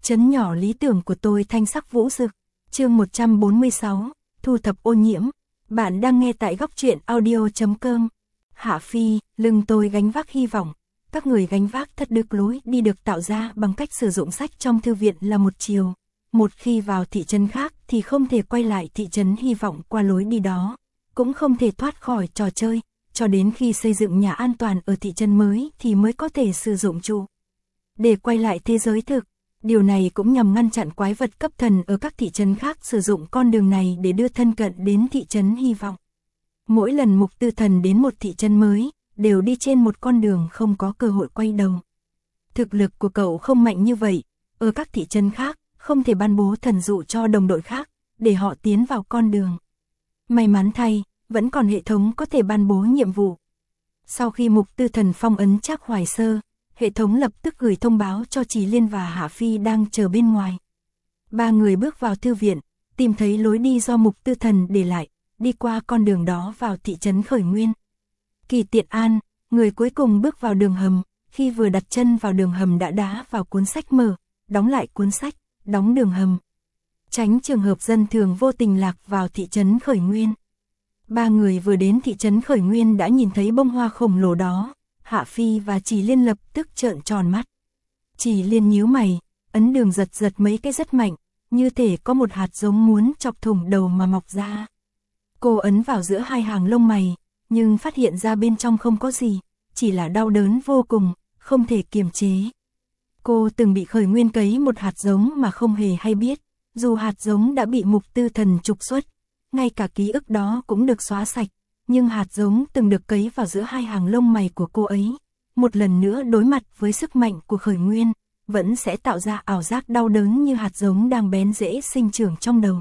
Trấn nhỏ lý tưởng của tôi thanh sắc vũ rực. Chương 146, thu thập ô nhiễm. Bạn đang nghe tại góc truyện audio.com. Hạ Phi, lưng tôi gánh vác hy vọng. Các người gánh vác thất đức lối đi được tạo ra bằng cách sử dụng sách trong thư viện là một chiều. Một khi vào thị trấn khác thì không thể quay lại thị trấn hy vọng qua lối đi đó. Cũng không thể thoát khỏi trò chơi, cho đến khi xây dựng nhà an toàn ở thị trấn mới thì mới có thể sử dụng trụ. Để quay lại thế giới thực. Điều này cũng nhằm ngăn chặn quái vật cấp thần ở các thị trấn khác sử dụng con đường này để đưa thân cận đến thị trấn hy vọng. Mỗi lần mục tư thần đến một thị trấn mới, đều đi trên một con đường không có cơ hội quay đầu. Thực lực của cậu không mạnh như vậy, ở các thị trấn khác, không thể ban bố thần dụ cho đồng đội khác, để họ tiến vào con đường. May mắn thay, vẫn còn hệ thống có thể ban bố nhiệm vụ. Sau khi mục tư thần phong ấn Trác Hoài Sơ, hệ thống lập tức gửi thông báo cho Trì Liên và Hạ Phi đang chờ bên ngoài. Ba người bước vào thư viện, tìm thấy lối đi do mục tư thần để lại, đi qua con đường đó vào thị trấn Khởi Nguyên. Kỳ Tiện An, người cuối cùng bước vào đường hầm, khi vừa đặt chân vào đường hầm đã đá vào cuốn sách mở, đóng lại cuốn sách, đóng đường hầm. Tránh trường hợp dân thường vô tình lạc vào thị trấn Khởi Nguyên. Ba người vừa đến thị trấn Khởi Nguyên đã nhìn thấy bông hoa khổng lồ đó. Hạ Phi và Trì Liên lập tức trợn tròn mắt. Trì Liên nhíu mày, ấn đường giật giật mấy cái rất mạnh, như thể có một hạt giống muốn chọc thủng đầu mà mọc ra. Cô ấn vào giữa hai hàng lông mày, nhưng phát hiện ra bên trong không có gì, chỉ là đau đớn vô cùng, không thể kiềm chế. Cô từng bị Khởi Nguyên cấy một hạt giống mà không hề hay biết, dù hạt giống đã bị mục tư thần trục xuất, ngay cả ký ức đó cũng được xóa sạch. Nhưng hạt giống từng được cấy vào giữa hai hàng lông mày của cô ấy, một lần nữa đối mặt với sức mạnh của Khởi Nguyên, vẫn sẽ tạo ra ảo giác đau đớn như hạt giống đang bén rễ sinh trưởng trong đầu.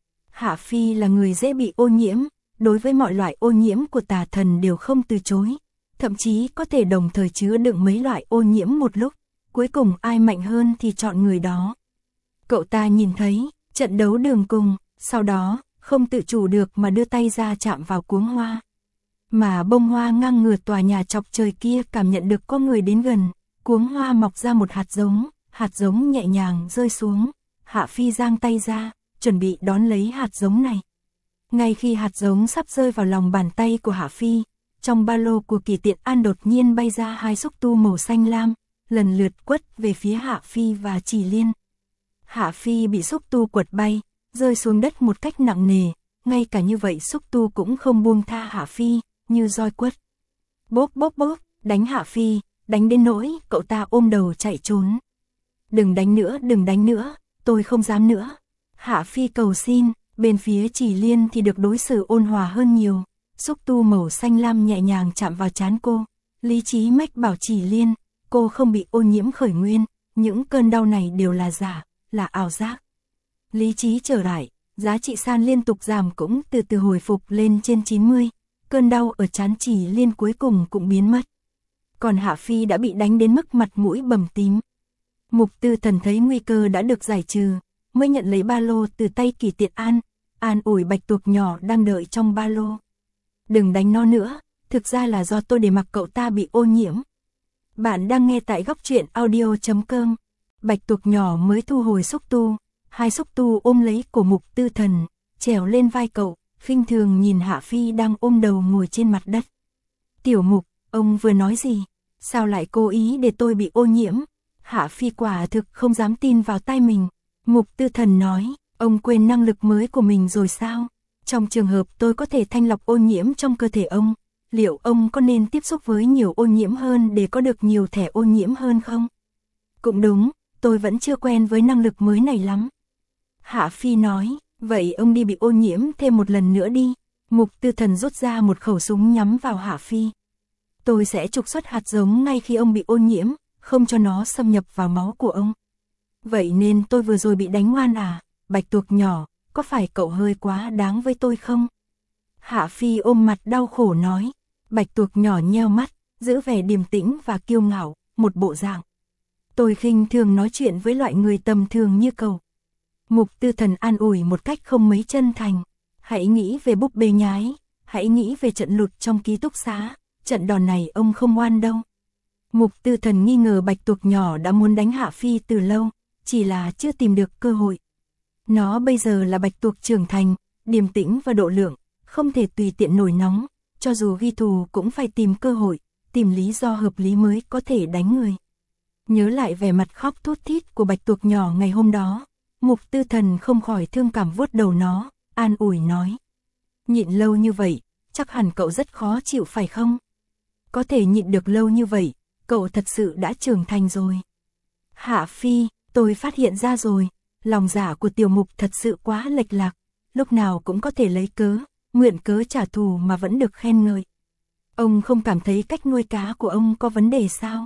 Hạ Phi là người dễ bị ô nhiễm, đối với mọi loại ô nhiễm của tà thần đều không từ chối, thậm chí có thể đồng thời chứa đựng mấy loại ô nhiễm một lúc, cuối cùng ai mạnh hơn thì chọn người đó. Cậu ta nhìn thấy trận đấu đường cùng, sau đó không tự chủ được mà đưa tay ra chạm vào cuống hoa. Mà bông hoa ngang ngửa tòa nhà chọc trời kia cảm nhận được có người đến gần, cuống hoa mọc ra một hạt giống nhẹ nhàng rơi xuống. Hạ Phi giang tay ra, chuẩn bị đón lấy hạt giống này. Ngay khi hạt giống sắp rơi vào lòng bàn tay của Hạ Phi, trong ba lô của Kỳ Tiện An đột nhiên bay ra hai xúc tu màu xanh lam, lần lượt quất về phía Hạ Phi và Trì Liên. Hạ Phi bị xúc tu quật bay, rơi xuống đất một cách nặng nề, ngay cả như vậy xúc tu cũng không buông tha Hạ Phi, như roi quất. Bốp bốp bốp, đánh Hạ Phi, đánh đến nỗi cậu ta ôm đầu chạy trốn. Đừng đánh nữa, tôi không dám nữa. Hạ Phi cầu xin, bên phía Trì Liên thì được đối xử ôn hòa hơn nhiều. Xúc tu màu xanh lam nhẹ nhàng chạm vào trán cô. Lý trí mách bảo Trì Liên, cô không bị ô nhiễm Khởi Nguyên, những cơn đau này đều là giả, là ảo giác. Lý trí trở lại, giá trị san liên tục giảm cũng từ từ hồi phục lên trên 90, cơn đau ở trán Trì Liên cuối cùng cũng biến mất. Còn Hạ Phi đã bị đánh đến mức mặt mũi bầm tím. Mục tư thần thấy nguy cơ đã được giải trừ, mới nhận lấy ba lô từ tay Kỳ Tiện An, an ủi bạch tuộc nhỏ đang đợi trong ba lô. Đừng đánh nó nữa, thực ra là do tôi để mặc cậu ta bị ô nhiễm. Bạn đang nghe tại góc truyện audio.com. Bạch tuộc nhỏ mới thu hồi xúc tu. Hai xúc tu ôm lấy cổ mục tư thần, trèo lên vai cậu, khinh thường nhìn Hạ Phi đang ôm đầu ngồi trên mặt đất. Tiểu Mục, ông vừa nói gì? Sao lại cố ý để tôi bị ô nhiễm? Hạ Phi quả thực không dám tin vào tai mình. Mục tư thần nói, ông quên năng lực mới của mình rồi sao? Trong trường hợp tôi có thể thanh lọc ô nhiễm trong cơ thể ông, liệu ông có nên tiếp xúc với nhiều ô nhiễm hơn để có được nhiều thẻ ô nhiễm hơn không? Cũng đúng, tôi vẫn chưa quen với năng lực mới này lắm. Hạ Phi nói, vậy ông đi bị ô nhiễm thêm một lần nữa đi. Mục tư thần rút ra một khẩu súng nhắm vào Hạ Phi. Tôi sẽ trục xuất hạt giống ngay khi ông bị ô nhiễm, không cho nó xâm nhập vào máu của ông. Vậy nên tôi vừa rồi bị đánh ngoan à? Bạch tuộc nhỏ, có phải cậu hơi quá đáng với tôi không? Hạ Phi ôm mặt đau khổ nói. Bạch tuộc nhỏ nheo mắt, giữ vẻ điềm tĩnh và kiêu ngạo, một bộ dạng. Tôi khinh thường nói chuyện với loại người tầm thường như cậu. Mục tư thần an ủi một cách không mấy chân thành. Hãy nghĩ về búp bê nhái, hãy nghĩ về trận lụt trong ký túc xá, trận đòn này ông không oan đâu. Mục tư thần nghi ngờ bạch tuộc nhỏ đã muốn đánh Hạ Phi từ lâu, chỉ là chưa tìm được cơ hội. Nó bây giờ là bạch tuộc trưởng thành, điềm tĩnh và độ lượng, không thể tùy tiện nổi nóng, cho dù ghi thù cũng phải tìm cơ hội, tìm lý do hợp lý mới có thể đánh người. Nhớ lại vẻ mặt khóc thút thít của bạch tuộc nhỏ ngày hôm đó, Mục Tư Thần không khỏi thương cảm vuốt đầu nó, an ủi nói. Nhịn lâu như vậy, chắc hẳn cậu rất khó chịu phải không? Có thể nhịn được lâu như vậy, cậu thật sự đã trưởng thành rồi. Hạ Phi, tôi phát hiện ra rồi, lòng dạ của Tiểu Mục thật sự quá lệch lạc, lúc nào cũng có thể lấy cớ, mượn cớ trả thù mà vẫn được khen ngợi. Ông không cảm thấy cách nuôi cá của ông có vấn đề sao?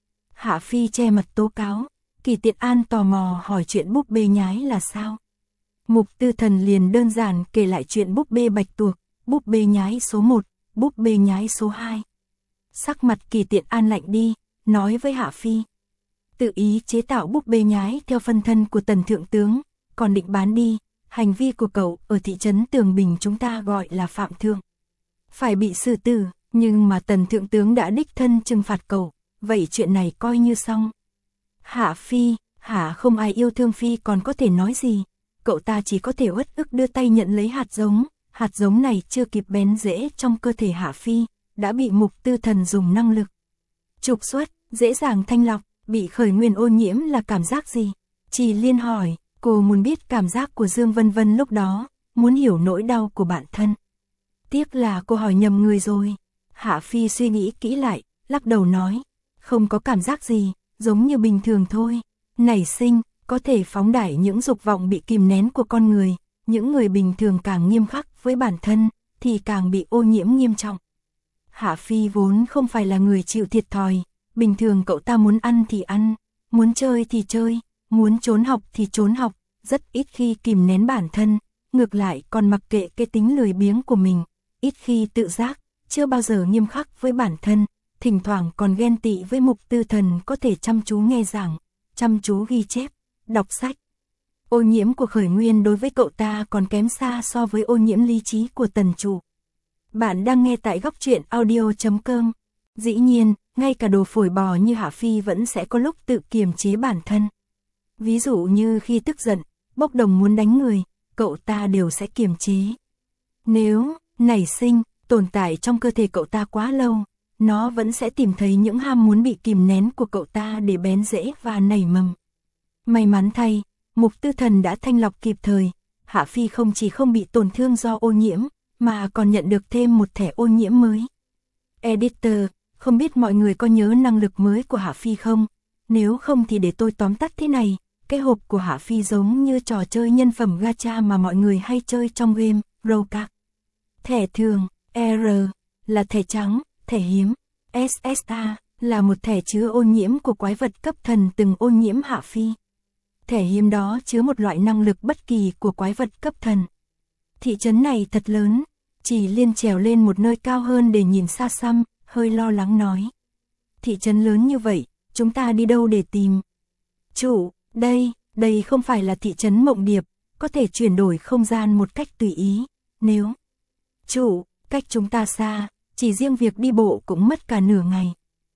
Hạ Phi che mặt tố cáo, Kỳ Tiện An tò mò hỏi chuyện búp bê nhái là sao? Mục Tư Thần liền đơn giản kể lại chuyện búp bê bạch tuộc, búp bê nhái số 1, búp bê nhái số 2. Sắc mặt Kỳ Tiện An lạnh đi, nói với Hạ Phi. Tự ý chế tạo búp bê nhái theo phân thân của Tần Thượng Tướng, còn định bán đi, hành vi của cậu ở thị trấn Tường Bình chúng ta gọi là phạm thượng. Phải bị xử tử, nhưng mà Tần Thượng Tướng đã đích thân trừng phạt cậu, vậy chuyện này coi như xong. Hạ Phi, hả không ai yêu thương Phi còn có thể nói gì, cậu ta chỉ có thể uất ức đưa tay nhận lấy hạt giống này chưa kịp bén rễ trong cơ thể Hạ Phi, đã bị Mục Tư Thần dùng năng lực trục xuất, dễ dàng thanh lọc, bị khởi nguyên ô nhiễm là cảm giác gì? Trì Liên hỏi, cô muốn biết cảm giác của Dương Vân Vân lúc đó, muốn hiểu nỗi đau của bản thân. Tiếc là cô hỏi nhầm người rồi. Hạ Phi suy nghĩ kỹ lại, lắc đầu nói, không có cảm giác gì, giống như bình thường thôi. Nảy sinh, có thể phóng đại những dục vọng bị kìm nén của con người, những người bình thường càng nghiêm khắc với bản thân, thì càng bị ô nhiễm nghiêm trọng. Hạ Phi vốn không phải là người chịu thiệt thòi, bình thường cậu ta muốn ăn thì ăn, muốn chơi thì chơi, muốn trốn học thì trốn học, rất ít khi kìm nén bản thân, ngược lại còn mặc kệ cái tính lười biếng của mình, ít khi tự giác, chưa bao giờ nghiêm khắc với bản thân, thỉnh thoảng còn ghen tị với Mục Tư Thần có thể chăm chú nghe giảng, chăm chú ghi chép, đọc sách. Ô nhiễm của khởi nguyên đối với cậu ta còn kém xa so với ô nhiễm lý trí của Tần chủ. Bạn đang nghe tại Góc Truyện Audio.com. Dĩ nhiên, ngay cả đồ phổi bò như Hạ Phi vẫn sẽ có lúc tự kiềm chế bản thân. Ví dụ như khi tức giận, bốc đồng muốn đánh người, cậu ta đều sẽ kiềm chế. Nếu nảy sinh, tồn tại trong cơ thể cậu ta quá lâu, nó vẫn sẽ tìm thấy những ham muốn bị kìm nén của cậu ta để bén rễ và nảy mầm. May mắn thay, Mục Tư Thần đã thanh lọc kịp thời, Hạ Phi không chỉ không bị tổn thương do ô nhiễm, mà còn nhận được thêm một thẻ ô nhiễm mới. Editor, không biết mọi người có nhớ năng lực mới của Hạ Phi không? Nếu không thì để tôi tóm tắt thế này, cái hộp của Hạ Phi giống như trò chơi nhân phẩm gacha mà mọi người hay chơi trong game, Roblox. Thẻ thường, R, là thẻ trắng, thẻ hiếm, SSA, là một thẻ chứa ô nhiễm của quái vật cấp thần từng ô nhiễm Hạ Phi. Thẻ hiếm đó chứa một loại năng lực bất kỳ của quái vật cấp thần. Thị trấn này thật lớn, Chỉ Liên trèo lên một nơi cao hơn để nhìn xa xăm, hơi lo lắng nói. Thị trấn lớn như vậy, chúng ta đi đâu để tìm? Chủ, đây không phải là thị trấn Mộng Điệp, có thể chuyển đổi không gian một cách tùy ý, nếu... Chủ, cách chúng ta xa, chỉ riêng việc đi bộ cũng mất cả nửa ngày.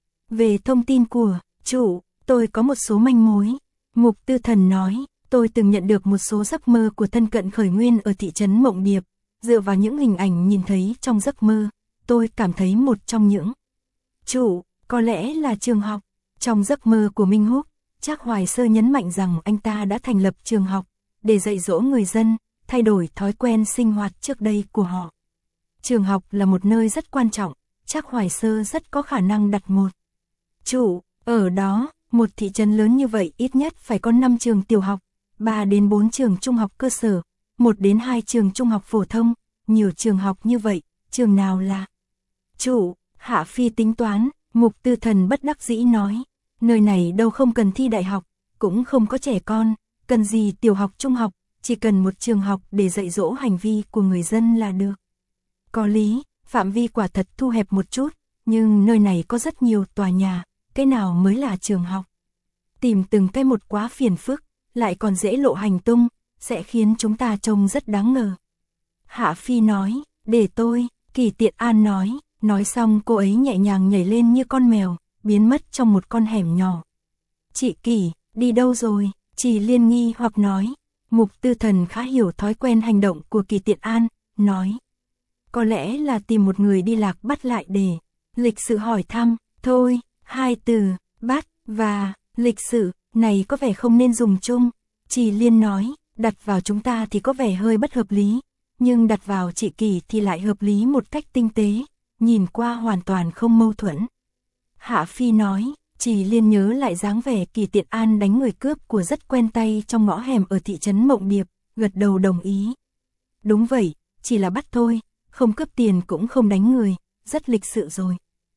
Về thông tin của, chủ, tôi có một số manh mối. Mục Tư Thần nói, tôi từng nhận được một số giấc mơ của thân cận khởi nguyên ở thị trấn Mộng Điệp. Dựa vào những hình ảnh nhìn thấy trong giấc mơ, tôi cảm thấy một trong những. Chủ, có lẽ là trường học. Trong giấc mơ của Minh Húc, Trác Hoài Sơ nhấn mạnh rằng anh ta đã thành lập trường học, để dạy dỗ người dân, thay đổi thói quen sinh hoạt trước đây của họ. Trường học là một nơi rất quan trọng, Trác Hoài Sơ rất có khả năng đặt một. Chủ, ở đó, một thị trấn lớn như vậy ít nhất phải có 5 trường tiểu học, 3 đến 4 trường trung học cơ sở, 1 đến 2 trường trung học phổ thông, nhiều trường học như vậy, trường nào là? Chủ, Hạ Phi tính toán, Mục Tư Thần bất đắc dĩ nói, nơi này đâu không cần thi đại học, cũng không có trẻ con, cần gì tiểu học trung học, chỉ cần một trường học để dạy dỗ hành vi của người dân là được. Có lý, phạm vi quả thật thu hẹp một chút, nhưng nơi này có rất nhiều tòa nhà, cái nào mới là trường học? Tìm từng cái một quá phiền phức, lại còn dễ lộ hành tung, sẽ khiến chúng ta trông rất đáng ngờ. Hạ Phi nói, để tôi, Kỳ Tiện An nói xong cô ấy nhẹ nhàng nhảy lên như con mèo, biến mất trong một con hẻm nhỏ. Chị Kỳ, đi đâu rồi? Trì Liên nghi hoặc nói. Mục Tư Thần khá hiểu thói quen hành động của Kỳ Tiện An, nói. Có lẽ là tìm một người đi lạc bắt lại để lịch sự hỏi thăm, thôi, hai từ, bắt, và, lịch sự, này có vẻ không nên dùng chung. Trì Liên nói, đặt vào chúng ta thì có vẻ hơi bất hợp lý, nhưng đặt vào chị Kỳ thì lại hợp lý một cách tinh tế, nhìn qua hoàn toàn không mâu thuẫn. Hạ Phi nói, Trì Liên nhớ lại dáng vẻ Kỳ Tiện An đánh người cướp của rất quen tay trong ngõ hẻm ở thị trấn Mộng Điệp, gật đầu đồng ý. Đúng vậy, chỉ là bắt thôi, không cướp tiền cũng không đánh người, rất lịch sự rồi.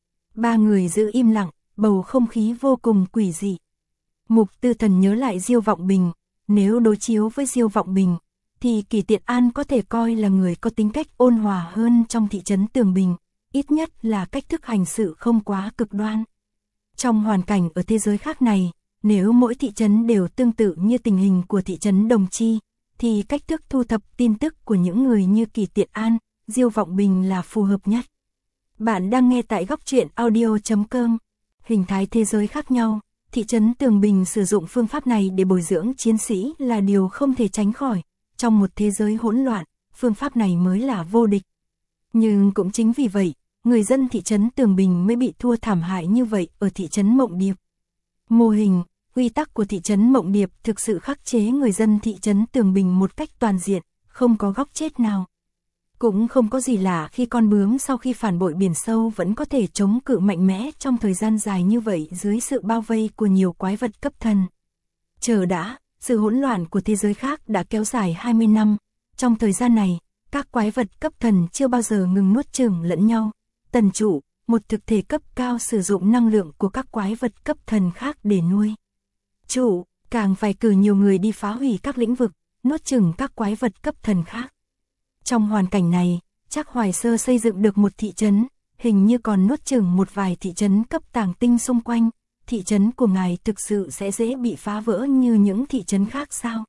Ba người giữ im lặng, bầu không khí vô cùng quỷ dị. Mục Tư Thần nhớ lại Diêu Vọng Bình, nếu đối chiếu với Diêu Vọng Bình, thì Kỳ Tiện An có thể coi là người có tính cách ôn hòa hơn trong thị trấn Tường Bình, ít nhất là cách thức hành sự không quá cực đoan. Trong hoàn cảnh ở thế giới khác này, nếu mỗi thị trấn đều tương tự như tình hình của thị trấn Đồng Chi, thì cách thức thu thập tin tức của những người như Kỳ Tiện An, Diêu Vọng Bình là phù hợp nhất. Bạn đang nghe tại góc truyện audio.com. Hình thái thế giới khác nhau, thị trấn Tường Bình sử dụng phương pháp này để bồi dưỡng chiến sĩ là điều không thể tránh khỏi. Trong một thế giới hỗn loạn, phương pháp này mới là vô địch. Nhưng cũng chính vì vậy, người dân thị trấn Tường Bình mới bị thua thảm hại như vậy ở thị trấn Mộng Điệp. Mô hình, quy tắc của thị trấn Mộng Điệp thực sự khắc chế người dân thị trấn Tường Bình một cách toàn diện, không có góc chết nào. Cũng không có gì lạ khi con bướm sau khi phản bội biển sâu vẫn có thể chống cự mạnh mẽ trong thời gian dài như vậy dưới sự bao vây của nhiều quái vật cấp thần. Chờ đã, sự hỗn loạn của thế giới khác đã kéo dài 20 năm. Trong thời gian này, các quái vật cấp thần chưa bao giờ ngừng nuốt chửng lẫn nhau. Tần Trụ, một thực thể cấp cao sử dụng năng lượng của các quái vật cấp thần khác để nuôi. Trụ, càng phải cử nhiều người đi phá hủy các lĩnh vực, nuốt chửng các quái vật cấp thần khác. Trong hoàn cảnh này, Trác Hoài Sơ xây dựng được một thị trấn, hình như còn nuốt chửng một vài thị trấn cấp tàng tinh xung quanh. Thị trấn của ngài thực sự sẽ dễ bị phá vỡ như những thị trấn khác sao?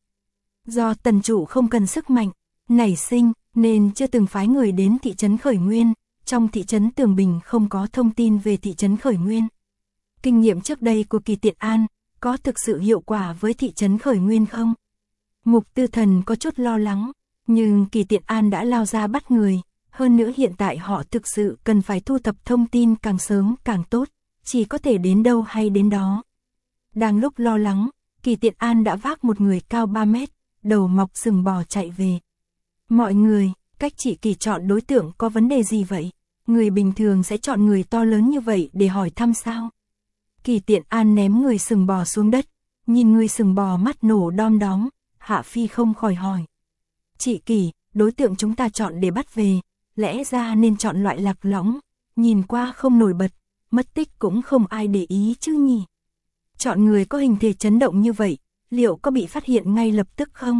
Do Tần Trụ không cần sức mạnh nảy sinh, nên chưa từng phái người đến thị trấn Khởi Nguyên. Trong thị trấn Tường Bình không có thông tin về thị trấn Khởi Nguyên. Kinh nghiệm trước đây của Kỳ Tiện An có thực sự hiệu quả với thị trấn Khởi Nguyên không? Mục Tư Thần có chút lo lắng, nhưng Kỳ Tiện An đã lao ra bắt người. Hơn nữa hiện tại họ thực sự cần phải thu thập thông tin càng sớm càng tốt, chỉ có thể đến đâu hay đến đó. Đang lúc lo lắng, Kỳ Tiện An đã vác một người cao 3 mét, đầu mọc sừng bò chạy về. Mọi người, cách chị Kỳ chọn đối tượng có vấn đề gì vậy? Người bình thường sẽ chọn người to lớn như vậy để hỏi thăm sao? Kỳ Tiện An ném người sừng bò xuống đất, nhìn người sừng bò mắt nổ đom đóm, Hạ Phi không khỏi hỏi. Chị Kỳ, đối tượng chúng ta chọn để bắt về, lẽ ra nên chọn loại lạc lõng, nhìn qua không nổi bật, mất tích cũng không ai để ý chứ nhỉ? Chọn người có hình thể chấn động như vậy, liệu có bị phát hiện ngay lập tức không?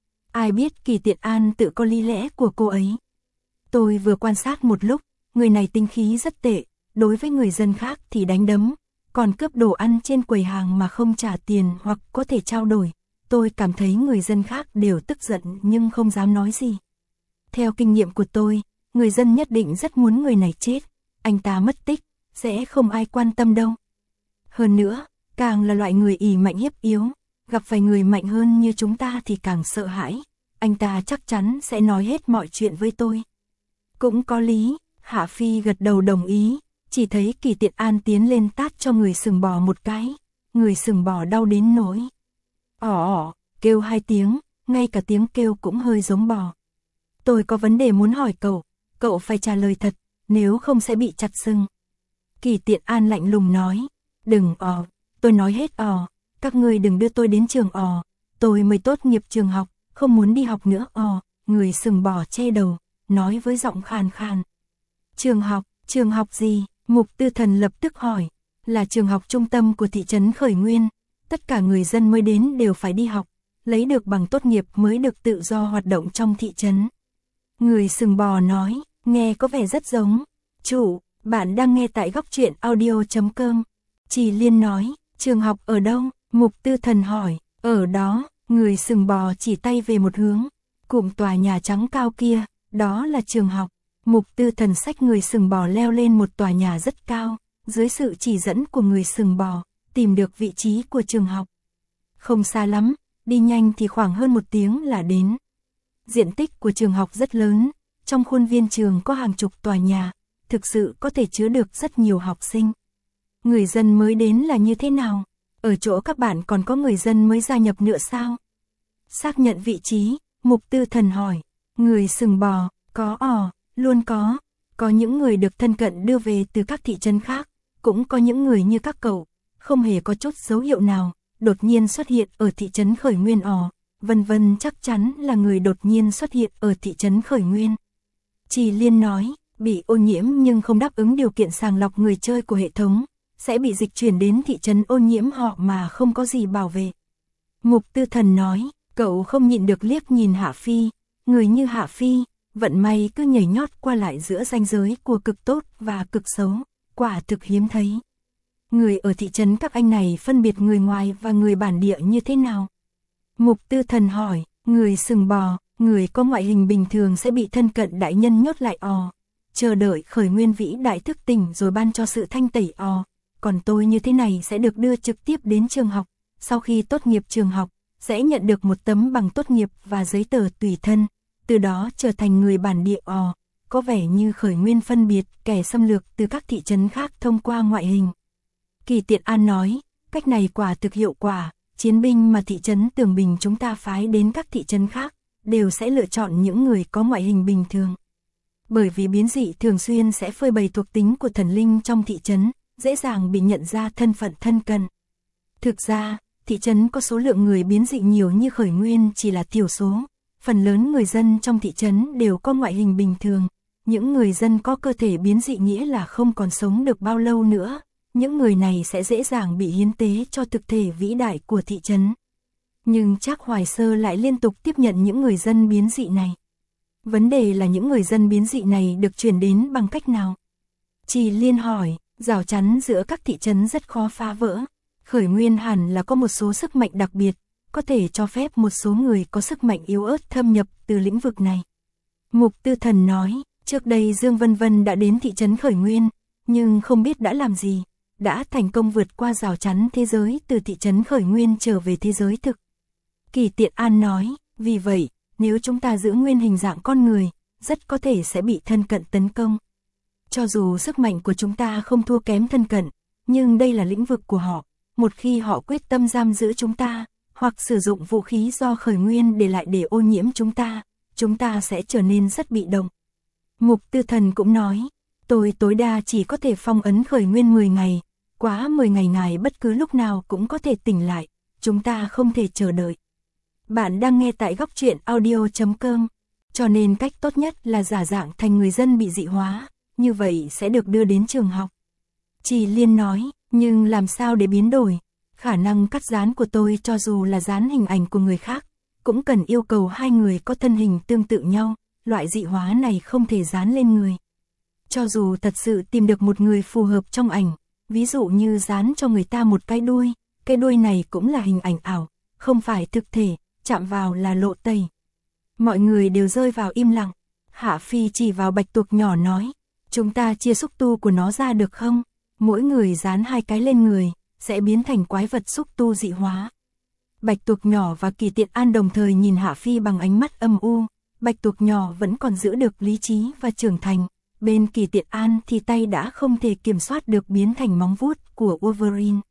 Ai biết Kỳ Tiện An tự có lý lẽ của cô ấy. Tôi vừa quan sát một lúc, người này tinh khí rất tệ, đối với người dân khác thì đánh đấm, còn cướp đồ ăn trên quầy hàng mà không trả tiền hoặc có thể trao đổi. Tôi cảm thấy người dân khác đều tức giận nhưng không dám nói gì. Theo kinh nghiệm của tôi, người dân nhất định rất muốn người này chết, anh ta mất tích, sẽ không ai quan tâm đâu. Hơn nữa, càng là loại người ỷ mạnh hiếp yếu, gặp phải người mạnh hơn như chúng ta thì càng sợ hãi, anh ta chắc chắn sẽ nói hết mọi chuyện với tôi. Cũng có lý, Hạ Phi gật đầu đồng ý, chỉ thấy Kỳ Tiện An tiến lên tát cho người sừng bò một cái, người sừng bò đau đến nỗi. Kêu 2 tiếng, ngay cả tiếng kêu cũng hơi giống bò. Tôi có vấn đề muốn hỏi cậu phải trả lời thật, nếu không sẽ bị chặt sừng. Kỳ Tiện An lạnh lùng nói, đừng tôi nói hết các ngươi đừng đưa tôi đến trường tôi mới tốt nghiệp trường học, không muốn đi học nữa người sừng bò che đầu, nói với giọng khàn khàn. Trường học gì? Mục Tư Thần lập tức hỏi, là trường học trung tâm của thị trấn Khởi Nguyên, tất cả người dân mới đến đều phải đi học, lấy được bằng tốt nghiệp mới được tự do hoạt động trong thị trấn. Người sừng bò nói, nghe có vẻ rất giống. Chủ, bạn đang nghe tại góc truyện audio.com. Trì Liên nói, trường học ở đâu? Mục Tư Thần hỏi, ở đó, người sừng bò chỉ tay về một hướng, cụm tòa nhà trắng cao kia, đó là trường học. Mục Tư Thần xách người sừng bò leo lên một tòa nhà rất cao, dưới sự chỉ dẫn của người sừng bò, tìm được vị trí của trường học. Không xa lắm, đi nhanh thì khoảng hơn 1 tiếng là đến. Diện tích của trường học rất lớn, trong khuôn viên trường có hàng chục tòa nhà, thực sự có thể chứa được rất nhiều học sinh. Người dân mới đến là như thế nào? Ở chỗ các bạn còn có người dân mới gia nhập nữa sao? Xác nhận vị trí, Mục Tư Thần hỏi. Người sừng bò, có luôn có. Có những người được thân cận đưa về từ các thị trấn khác, cũng có những người như các cậu, không hề có chút dấu hiệu nào, đột nhiên xuất hiện ở thị trấn Khởi Nguyên vân vân, chắc chắn là người đột nhiên xuất hiện ở thị trấn Khởi Nguyên. Trì Liên nói, bị ô nhiễm nhưng không đáp ứng điều kiện sàng lọc người chơi của hệ thống, sẽ bị dịch chuyển đến thị trấn ô nhiễm họ mà không có gì bảo vệ. Mục Tư Thần nói, cậu không nhịn được liếc nhìn Hạ Phi, người như Hạ Phi, vận may cứ nhảy nhót qua lại giữa ranh giới của cực tốt và cực xấu, quả thực hiếm thấy. Người ở thị trấn các anh này phân biệt người ngoài và người bản địa như thế nào? Mục Tư Thần hỏi, người sừng bò, người có ngoại hình bình thường sẽ bị thân cận đại nhân nhốt lại chờ đợi Khởi Nguyên vĩ đại thức tỉnh rồi ban cho sự thanh tẩy còn tôi như thế này sẽ được đưa trực tiếp đến trường học, sau khi tốt nghiệp trường học, sẽ nhận được một tấm bằng tốt nghiệp và giấy tờ tùy thân, từ đó trở thành người bản địa có vẻ như Khởi Nguyên phân biệt kẻ xâm lược từ các thị trấn khác thông qua ngoại hình. Kỳ Tiện An nói, cách này quả thực hiệu quả, chiến binh mà thị trấn Tường Bình chúng ta phái đến các thị trấn khác, đều sẽ lựa chọn những người có ngoại hình bình thường. Bởi vì biến dị thường xuyên sẽ phơi bày thuộc tính của thần linh trong thị trấn, dễ dàng bị nhận ra thân phận thân cận. Thực ra, thị trấn có số lượng người biến dị nhiều như Khởi Nguyên chỉ là thiểu số, phần lớn người dân trong thị trấn đều có ngoại hình bình thường, những người dân có cơ thể biến dị nghĩa là không còn sống được bao lâu nữa, những người này sẽ dễ dàng bị hiến tế cho thực thể vĩ đại của thị trấn. Nhưng Trác Hoài Sơ lại liên tục tiếp nhận những người dân biến dị này. Vấn đề là những người dân biến dị này được chuyển đến bằng cách nào? Trì Liên hỏi, rào chắn giữa các thị trấn rất khó phá vỡ. Khởi Nguyên hẳn là có một số sức mạnh đặc biệt, có thể cho phép một số người có sức mạnh yếu ớt thâm nhập từ lĩnh vực này. Mục Tư Thần nói, trước đây Dương Vân Vân đã đến thị trấn Khởi Nguyên, nhưng không biết đã làm gì, đã thành công vượt qua rào chắn thế giới từ thị trấn Khởi Nguyên trở về thế giới thực. Kỳ Tiện An nói, vì vậy, nếu chúng ta giữ nguyên hình dạng con người, rất có thể sẽ bị thân cận tấn công. Cho dù sức mạnh của chúng ta không thua kém thân cận, nhưng đây là lĩnh vực của họ, một khi họ quyết tâm giam giữ chúng ta, hoặc sử dụng vũ khí do Khởi Nguyên để lại để ô nhiễm chúng ta sẽ trở nên rất bị động. Mục Tư Thần cũng nói, tôi tối đa chỉ có thể phong ấn Khởi Nguyên 10 ngày, quá 10 ngày ngài bất cứ lúc nào cũng có thể tỉnh lại, chúng ta không thể chờ đợi. Bạn đang nghe tại góc truyện audio.com, cho nên cách tốt nhất là giả dạng thành người dân bị dị hóa, như vậy sẽ được đưa đến trường học. Trì Liên nói, nhưng làm sao để biến đổi? Khả năng cắt dán của tôi cho dù là dán hình ảnh của người khác, cũng cần yêu cầu hai người có thân hình tương tự nhau, loại dị hóa này không thể dán lên người. Cho dù thật sự tìm được một người phù hợp trong ảnh, ví dụ như dán cho người ta một cái đuôi này cũng là hình ảnh ảo, không phải thực thể, chạm vào là lộ tẩy. Mọi người đều rơi vào im lặng. Hạ Phi chỉ vào bạch tuộc nhỏ nói, chúng ta chia xúc tu của nó ra được không? Mỗi người dán 2 cái lên người, sẽ biến thành quái vật xúc tu dị hóa. Bạch tuộc nhỏ và Kỳ Tiện An đồng thời nhìn Hạ Phi bằng ánh mắt âm u. Bạch tuộc nhỏ vẫn còn giữ được lý trí và trưởng thành, bên Kỳ Tiện An thì tay đã không thể kiểm soát được biến thành móng vuốt của Wolverine.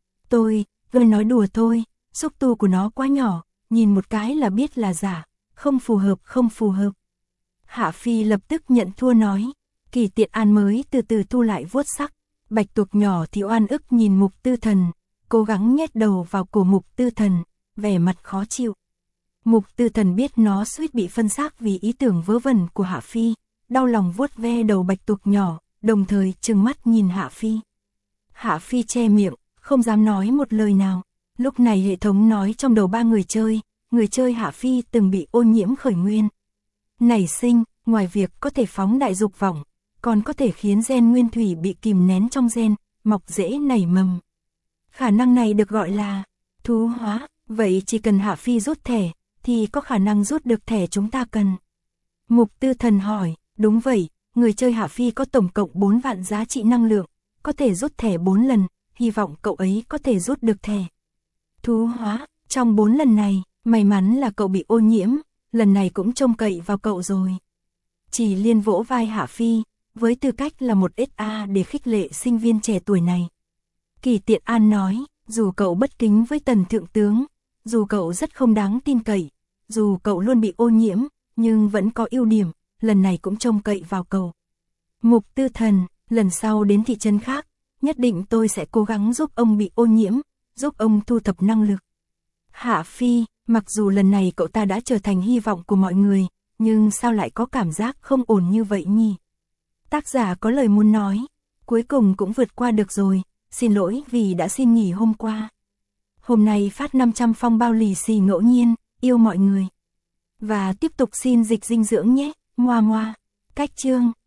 Tôi nói đùa thôi, xúc tu của nó quá nhỏ, nhìn một cái là biết là giả, không phù hợp. Hạ Phi lập tức nhận thua nói, Kỳ Tiện An mới từ từ thu lại vuốt sắc, bạch tuộc nhỏ thì oan ức nhìn Mục Tư Thần, cố gắng nhét đầu vào cổ Mục Tư Thần, vẻ mặt khó chịu. Mục Tư Thần biết nó suýt bị phân xác vì ý tưởng vớ vẩn của Hạ Phi, đau lòng vuốt ve đầu bạch tuộc nhỏ, đồng thời trừng mắt nhìn Hạ Phi. Hạ Phi che miệng, không dám nói một lời nào. Lúc này hệ thống nói trong đầu 3 người chơi Hạ Phi từng bị ô nhiễm Khởi Nguyên. Nảy sinh, ngoài việc có thể phóng đại dục vọng, còn có thể khiến gen nguyên thủy bị kìm nén trong gen, mọc rễ nảy mầm. Khả năng này được gọi là thú hóa, vậy chỉ cần Hạ Phi rút thẻ, thì có khả năng rút được thẻ chúng ta cần. Mục Tư Thần hỏi, đúng vậy, người chơi Hạ Phi có tổng cộng 4 vạn giá trị năng lượng, có thể rút thẻ 4 lần, hy vọng cậu ấy có thể rút được thẻ. Thú hóa, Trong 4 lần này, may mắn là cậu bị ô nhiễm, lần này cũng trông cậy vào cậu rồi. Chỉ Liên vỗ vai Hạ Phi, với tư cách là một SA để khích lệ sinh viên trẻ tuổi này. Kỳ Tiện An nói, dù cậu bất kính với Tần Thượng tướng, dù cậu rất không đáng tin cậy, dù cậu luôn bị ô nhiễm, nhưng vẫn có ưu điểm, lần này cũng trông cậy vào cậu. Mục Tư Thần, lần sau đến thị trấn khác, nhất định tôi sẽ cố gắng giúp ông bị ô nhiễm, giúp ông thu thập năng lực. Hạ Phi, mặc dù lần này cậu ta đã trở thành hy vọng của mọi người, nhưng sao lại có cảm giác không ổn như vậy nhỉ? Tác giả có lời muốn nói, cuối cùng cũng vượt qua được rồi, xin lỗi vì đã xin nghỉ hôm qua. Hôm nay phát 500 phong bao lì xì ngẫu nhiên, yêu mọi người. Và tiếp tục xin dịch dinh dưỡng nhé, moa moa. Cách chương